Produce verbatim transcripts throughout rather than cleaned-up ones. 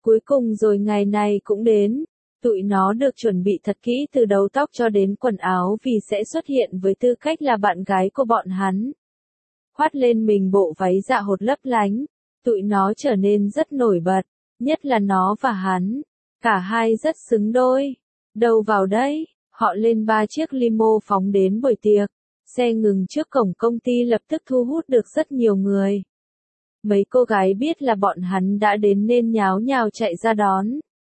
Cuối cùng rồi ngày này cũng đến. Tụi nó được chuẩn bị thật kỹ từ đầu tóc cho đến quần áo vì sẽ xuất hiện với tư cách là bạn gái của bọn hắn. Khoác lên mình bộ váy dạ hột lấp lánh, tụi nó trở nên rất nổi bật, nhất là nó và hắn. Cả hai rất xứng đôi. Đâu vào đấy, họ lên ba chiếc limo phóng đến buổi tiệc. Xe ngừng trước cổng công ty lập tức thu hút được rất nhiều người. Mấy cô gái biết là bọn hắn đã đến nên nháo nhào chạy ra đón.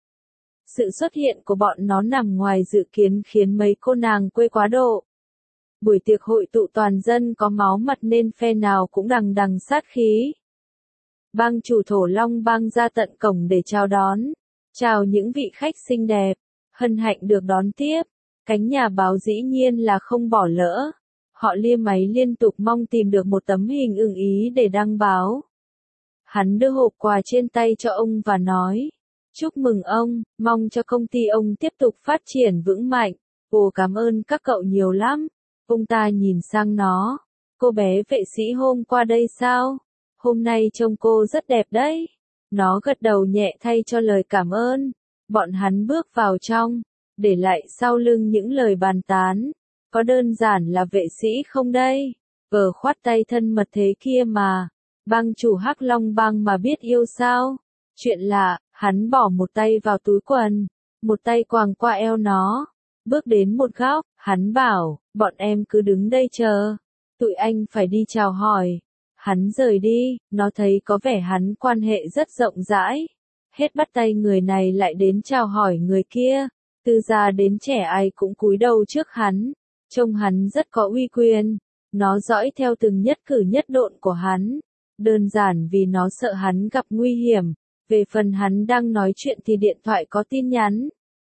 Sự xuất hiện của bọn nó nằm ngoài dự kiến khiến mấy cô nàng quê quá độ. Buổi tiệc hội tụ toàn dân có máu mặt nên phe nào cũng đằng đằng sát khí. Bang chủ Thổ Long bang ra tận cổng để chào đón. Chào những vị khách xinh đẹp. Hân hạnh được đón tiếp. Cánh nhà báo dĩ nhiên là không bỏ lỡ. Họ lia máy liên tục mong tìm được một tấm hình ưng ý để đăng báo. Hắn đưa hộp quà trên tay cho ông và nói. Chúc mừng ông, mong cho công ty ông tiếp tục phát triển vững mạnh. Ồ, cảm ơn các cậu nhiều lắm. Ông ta nhìn sang nó. Cô bé vệ sĩ hôm qua đây sao? Hôm nay trông cô rất đẹp đấy. Nó gật đầu nhẹ thay cho lời cảm ơn. Bọn hắn bước vào trong, để lại sau lưng những lời bàn tán. Có đơn giản là vệ sĩ không đây? Vờ khoát tay thân mật thế kia mà. Bang chủ Hắc Long bang mà biết yêu sao? Chuyện lạ, hắn bỏ một tay vào túi quần, một tay quàng qua eo nó. Bước đến một góc, hắn bảo, bọn em cứ đứng đây chờ. Tụi anh phải đi chào hỏi. Hắn rời đi, nó thấy có vẻ hắn quan hệ rất rộng rãi. Hết bắt tay người này lại đến chào hỏi người kia. Từ già đến trẻ ai cũng cúi đầu trước hắn. Trông hắn rất có uy quyền. Nó dõi theo từng nhất cử nhất độn của hắn. Đơn giản vì nó sợ hắn gặp nguy hiểm. Về phần hắn đang nói chuyện thì điện thoại có tin nhắn.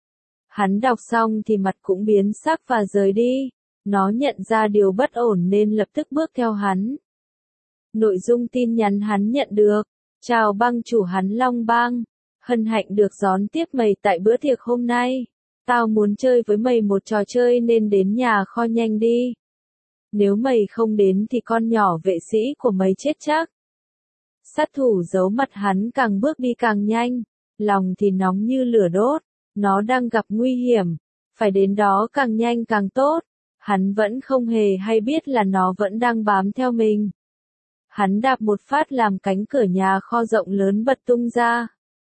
Hắn đọc xong thì mặt cũng biến sắc và rời đi. Nó nhận ra điều bất ổn nên lập tức bước theo hắn. Nội dung tin nhắn hắn nhận được. Chào bang chủ hắn Long bang. Hân hạnh được đón tiếp mày tại bữa tiệc hôm nay. Tao muốn chơi với mày một trò chơi nên đến nhà kho nhanh đi. Nếu mày không đến thì con nhỏ vệ sĩ của mày chết chắc. Sát thủ giấu mặt hắn càng bước đi càng nhanh. Lòng thì nóng như lửa đốt. Nó đang gặp nguy hiểm. Phải đến đó càng nhanh càng tốt. Hắn vẫn không hề hay biết là nó vẫn đang bám theo mình. Hắn đạp một phát làm cánh cửa nhà kho rộng lớn bật tung ra.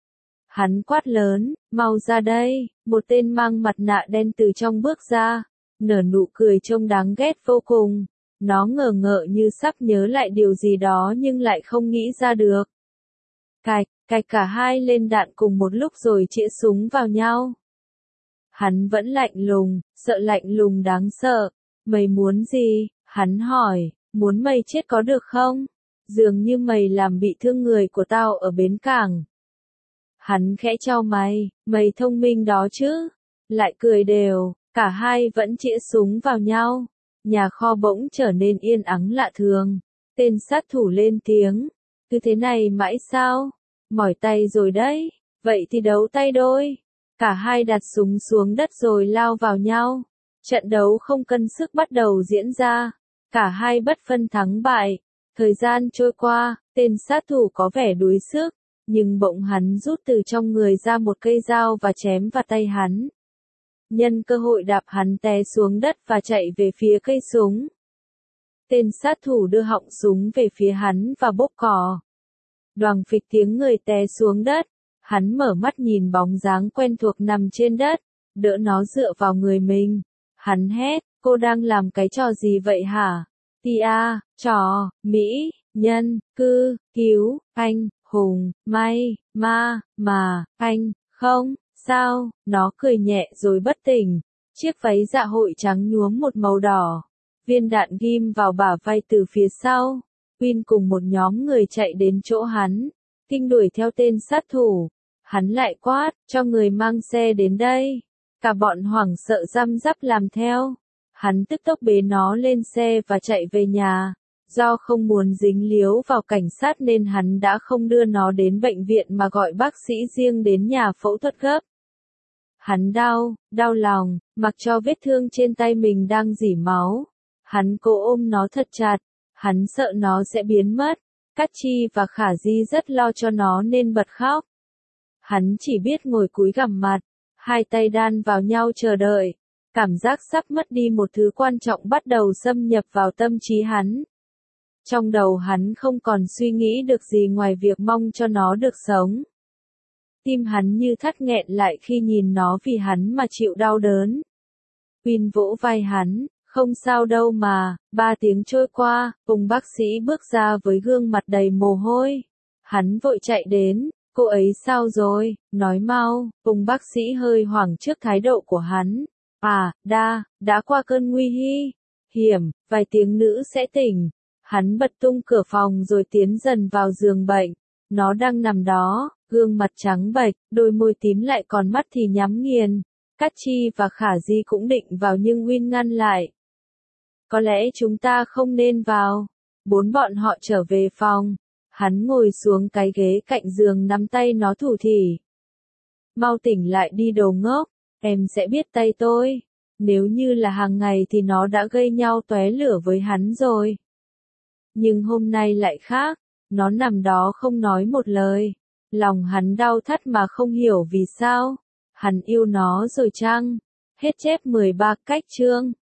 Hắn quát lớn, mau ra đây, một tên mang mặt nạ đen từ trong bước ra, nở nụ cười trông đáng ghét vô cùng. Nó ngờ ngợ như sắp nhớ lại điều gì đó nhưng lại không nghĩ ra được. Cạch, cạch cả hai lên đạn cùng một lúc rồi chĩa súng vào nhau. Hắn vẫn lạnh lùng, sợ lạnh lùng đáng sợ. Mày muốn gì? Hắn hỏi, muốn mày chết có được không? Dường như mày làm bị thương người của tao ở bến cảng. Hắn khẽ chau mày, mày thông minh đó chứ? Lại cười đều, cả hai vẫn chĩa súng vào nhau. Nhà kho bỗng trở nên yên ắng lạ thường. Tên sát thủ lên tiếng, cứ thế này mãi sao? Mỏi tay rồi đấy, vậy thì đấu tay đôi. Cả hai đặt súng xuống đất rồi lao vào nhau. Trận đấu không cân sức bắt đầu diễn ra. Cả hai bất phân thắng bại. Thời gian trôi qua, tên sát thủ có vẻ đuối sức. Nhưng bỗng hắn rút từ trong người ra một cây dao và chém vào tay hắn. Nhân cơ hội đạp hắn té xuống đất và chạy về phía cây súng. Tên sát thủ đưa họng súng về phía hắn và bóp cò. Đoàng phịch tiếng người té xuống đất. Hắn mở mắt nhìn bóng dáng quen thuộc nằm trên đất, đỡ nó dựa vào người mình. Hắn hét, cô đang làm cái trò gì vậy hả? Tia, trò, Mỹ, nhân, cư, cứu, anh, hùng, may, ma, mà, anh, không, sao, nó cười nhẹ rồi bất tỉnh. Chiếc váy dạ hội trắng nhuốm một màu đỏ. Viên đạn ghim vào bả vai từ phía sau. Win cùng một nhóm người chạy đến chỗ hắn. Kinh đuổi theo tên sát thủ. Hắn lại quát, cho người mang xe đến đây. Cả bọn hoảng sợ răm rắp làm theo. Hắn tức tốc bế nó lên xe và chạy về nhà. Do không muốn dính líu vào cảnh sát nên hắn đã không đưa nó đến bệnh viện mà gọi bác sĩ riêng đến nhà phẫu thuật gấp. Hắn đau, đau lòng, mặc cho vết thương trên tay mình đang rỉ máu. Hắn cố ôm nó thật chặt. Hắn sợ nó sẽ biến mất. Cát Chi và Khả Di rất lo cho nó nên bật khóc. Hắn chỉ biết ngồi cúi gằm mặt, hai tay đan vào nhau chờ đợi. Cảm giác sắp mất đi một thứ quan trọng bắt đầu xâm nhập vào tâm trí hắn. Trong đầu hắn không còn suy nghĩ được gì ngoài việc mong cho nó được sống. Tim hắn như thắt nghẹn lại khi nhìn nó vì hắn mà chịu đau đớn. Win vỗ vai hắn, không sao đâu mà, ba tiếng trôi qua, Phùng bác sĩ bước ra với gương mặt đầy mồ hôi. Hắn vội chạy đến, cô ấy sao rồi, nói mau, Phùng bác sĩ hơi hoảng trước thái độ của hắn. À, đa, đã qua cơn nguy hi, hiểm, vài tiếng nữa sẽ tỉnh. Hắn bật tung cửa phòng rồi tiến dần vào giường bệnh. Nó đang nằm đó, gương mặt trắng bệch, đôi môi tím lại còn mắt thì nhắm nghiền. Cát Chi và Khả Di cũng định vào nhưng Win ngăn lại. Có lẽ chúng ta không nên vào. Bốn bọn họ trở về phòng. Hắn ngồi xuống cái ghế cạnh giường nắm tay nó thủ thỉ. Mau tỉnh lại đi đồ ngốc, em sẽ biết tay tôi. Nếu như là hàng ngày thì nó đã gây nhau tóe lửa với hắn rồi. Nhưng hôm nay lại khác, nó nằm đó không nói một lời. Lòng hắn đau thắt mà không hiểu vì sao. Hắn yêu nó rồi chăng? Hết chép mười ba cách chương.